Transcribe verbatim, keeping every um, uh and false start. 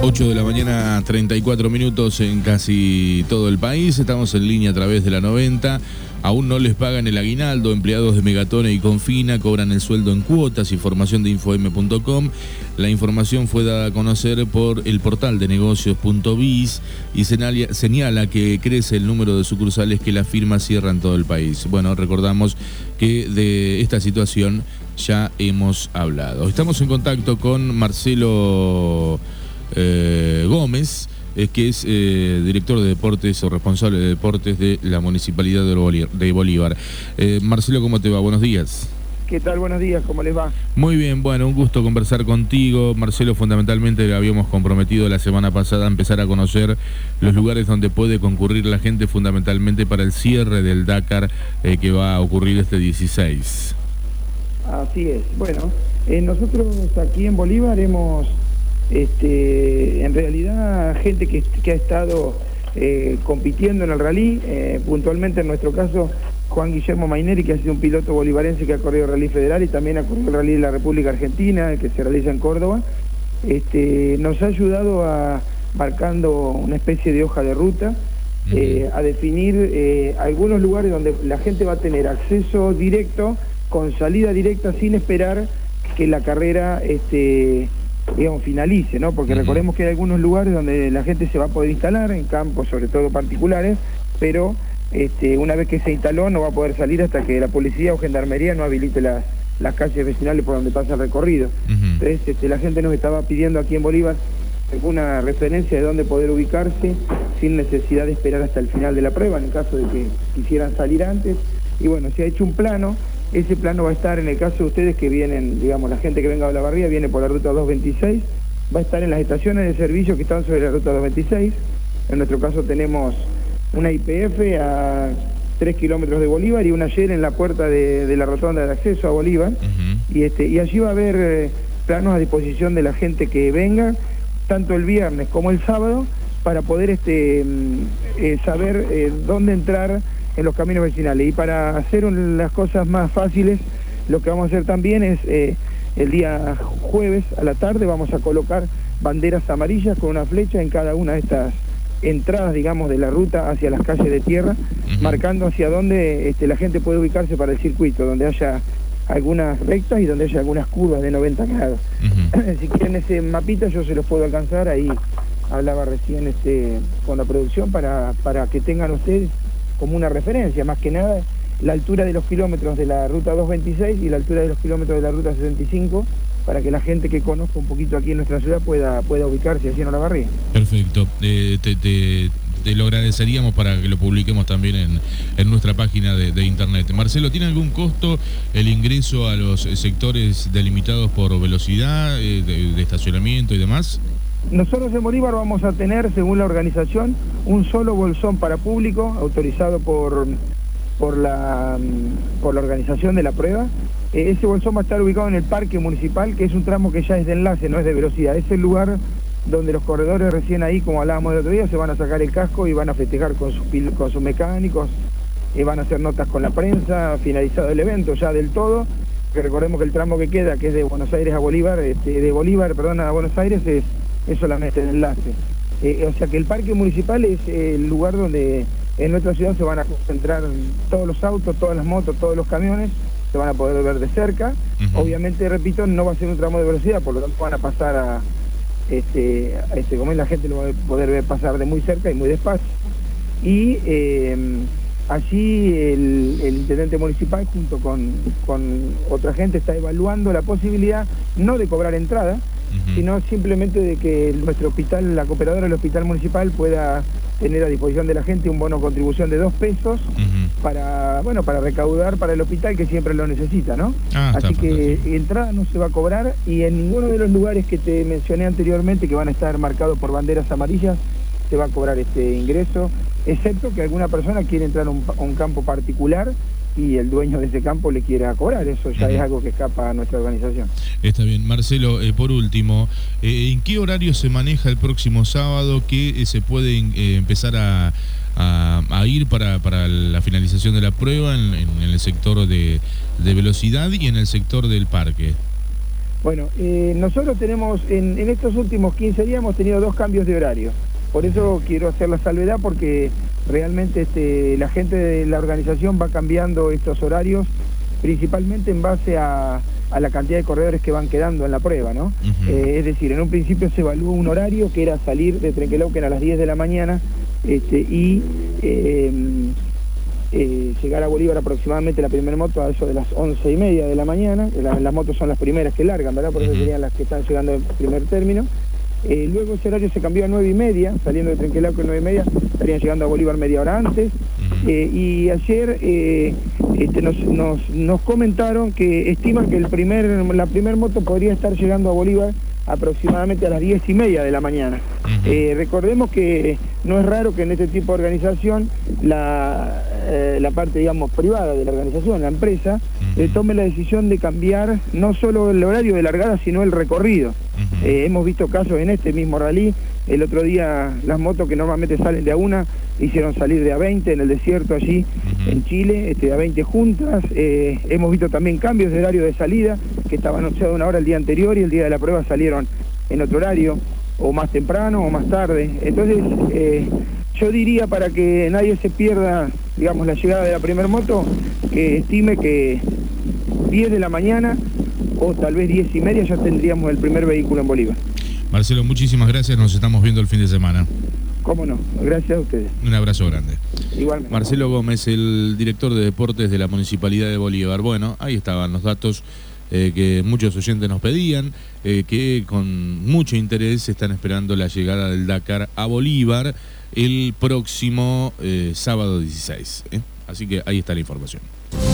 ocho de la mañana, treinta y cuatro minutos en casi todo el país. Estamos en línea a través de la noventa. Aún no les pagan el aguinaldo. Empleados de Megatone y Confina cobran el sueldo en cuotas. Información de Infoeme punto com. La información fue dada a conocer por el portal de negocios punto biz y señala, señala que crece el número de sucursales que las firmas cierran en todo el país. Bueno, recordamos que de esta situación ya hemos hablado. Estamos en contacto con Marcelo eh, Gómez, eh, que es eh, director de deportes o responsable de deportes de la Municipalidad de Bolívar. De Bolívar. Eh, Marcelo, ¿cómo te va? Buenos días. ¿Qué tal? Buenos días, ¿cómo les va? Muy bien, bueno, un gusto conversar contigo. Marcelo, fundamentalmente habíamos comprometido la semana pasada a empezar a conocer los lugares donde puede concurrir la gente, fundamentalmente para el cierre del Dakar eh, que va a ocurrir este dieciséis. Así es. Bueno, eh, nosotros aquí en Bolívar hemos, este, en realidad, gente que, que ha estado eh, compitiendo en el rally, eh, puntualmente en nuestro caso, Juan Guillermo Maineri, que ha sido un piloto bolivarense que ha corrido el rally federal y también ha corrido el rally de la República Argentina, que se realiza en Córdoba, este, nos ha ayudado a, marcando una especie de hoja de ruta, eh, a definir eh, algunos lugares donde la gente va a tener acceso directo, con salida directa, sin esperar que la carrera este, digamos, finalice, ¿no? Porque uh-huh. recordemos que hay algunos lugares donde la gente se va a poder instalar, en campos sobre todo particulares, pero este, una vez que se instaló no va a poder salir hasta que la policía o gendarmería no habilite las, las calles vecinales por donde pasa el recorrido. Uh-huh. Entonces este, la gente nos estaba pidiendo aquí en Bolívar alguna referencia de dónde poder ubicarse sin necesidad de esperar hasta el final de la prueba, en el caso de que quisieran salir antes. Y bueno, se ha hecho un plano. Ese plano va a estar, en el caso de ustedes que vienen, digamos, la gente que venga a Olavarría viene por la ruta doscientos veintiséis, va a estar en las estaciones de servicio que están sobre la ruta doscientos veintiséis. En nuestro caso tenemos una I P F a tres kilómetros de Bolívar y una Shell en la puerta de, de la rotonda de acceso a Bolívar. Uh-huh. y, este, y allí va a haber eh, planos a disposición de la gente que venga, tanto el viernes como el sábado, para poder este, eh, saber eh, dónde entrar en los caminos vecinales. Y para hacer un, las cosas más fáciles, lo que vamos a hacer también es eh, el día jueves a la tarde vamos a colocar banderas amarillas con una flecha en cada una de estas entradas, digamos, de la ruta hacia las calles de tierra, uh-huh. marcando hacia dónde este, la gente puede ubicarse para el circuito, donde haya algunas rectas y donde haya algunas curvas de noventa grados. Uh-huh. Si quieren ese mapita yo se los puedo alcanzar, ahí hablaba recién este, con la producción para, para que tengan ustedes como una referencia, más que nada la altura de los kilómetros de la ruta doscientos veintiséis y la altura de los kilómetros de la ruta sesenta y cinco, para que la gente que conozca un poquito aquí en nuestra ciudad pueda, pueda ubicarse allí en Olavarría. Perfecto, eh, te, te, te lo agradeceríamos para que lo publiquemos también en, en nuestra página de, de internet. Marcelo, ¿tiene algún costo el ingreso a los sectores delimitados por velocidad, eh, de, de estacionamiento y demás? Nosotros en Bolívar vamos a tener, según la organización, un solo bolsón para público, autorizado por, por, la, por la organización de la prueba. Eh, ese bolsón va a estar ubicado en el Parque Municipal, que es un tramo que ya es de enlace, no es de velocidad. Es el lugar donde los corredores recién ahí, como hablábamos el otro día, se van a sacar el casco y van a festejar con sus, con sus mecánicos, eh, van a hacer notas con la prensa, finalizado el evento ya del todo. Que recordemos que el tramo que queda, que es de Buenos Aires a Bolívar, este, de Bolívar, perdón, a Buenos Aires, es es solamente el enlace. Eh, o sea que el Parque Municipal es eh, el lugar donde en nuestra ciudad se van a concentrar todos los autos, todas las motos, todos los camiones, se van a poder ver de cerca. Uh-huh. Obviamente, repito, no va a ser un tramo de velocidad, por lo tanto van a pasar a, este, a este, como es, la gente lo va a poder ver pasar de muy cerca y muy despacio. Y eh, allí el, el intendente municipal, junto con, con otra gente, está evaluando la posibilidad, no de cobrar entrada, uh-huh. sino simplemente de que nuestro hospital, la cooperadora del hospital municipal pueda tener a disposición de la gente un bono contribución de dos pesos uh-huh. para, bueno, para recaudar para el hospital, que siempre lo necesita, ¿no? Ah, Así que fantástico. Entrada no se va a cobrar, y en ninguno de los lugares que te mencioné anteriormente, que van a estar marcados por banderas amarillas, se va a cobrar este ingreso, excepto que alguna persona quiere entrar a un, a un campo particular y el dueño de ese campo le quiera cobrar. Eso ya uh-huh. es algo que escapa a nuestra organización. Está bien. Marcelo, eh, por último, eh, ¿en qué horario se maneja el próximo sábado que eh, se puede eh, empezar a, a, a ir para, para la finalización de la prueba en, en el sector de, de velocidad y en el sector del parque? Bueno, eh, nosotros tenemos, en, en estos últimos quince días hemos tenido dos cambios de horario. Por eso quiero hacer la salvedad, porque realmente este, la gente de la organización va cambiando estos horarios, principalmente en base a, a la cantidad de corredores que van quedando en la prueba, ¿no? Uh-huh. eh, es decir, en un principio se evaluó un horario que era salir de Trenquelauquen a las diez de la mañana este, y eh, eh, llegar a Bolívar aproximadamente la primera moto a eso de las once y media de la mañana. La, las motos son las primeras que largan, ¿verdad? Por eso uh-huh. serían las que están llegando en primer término. Eh, luego ese horario se cambió a nueve y media, saliendo de Trenquelauquen nueve y media, estarían llegando a Bolívar media hora antes. Eh, y ayer eh, este, nos, nos, nos comentaron que estiman que el primer, la primer moto podría estar llegando a Bolívar aproximadamente a las diez y media de la mañana. Uh-huh. eh, recordemos que no es raro que en este tipo de organización la, eh, la parte, digamos, privada de la organización, la empresa, uh-huh. eh, tome la decisión de cambiar no solo el horario de largada, sino el recorrido. Uh-huh. eh, hemos visto casos en este mismo rally. El otro día las motos que normalmente salen de a una hicieron salir de a veinte en el desierto allí uh-huh. en Chile, este, de a veinte juntas. Eh, hemos visto también cambios de horario de salida, que estaban anunciados una hora el día anterior y el día de la prueba salieron en otro horario, o más temprano o más tarde. Entonces, eh, yo diría, para que nadie se pierda, digamos, la llegada de la primer moto, que estime que diez de la mañana o tal vez diez y media ya tendríamos el primer vehículo en Bolívar. Marcelo, muchísimas gracias, nos estamos viendo el fin de semana. Cómo no, gracias a ustedes. Un abrazo grande. Igualmente. Marcelo Gómez, el director de deportes de la Municipalidad de Bolívar. Bueno, ahí estaban los datos eh, que muchos oyentes nos pedían, eh, que con mucho interés están esperando la llegada del Dakar a Bolívar el próximo eh, sábado dieciséis. ¿eh? Así que ahí está la información.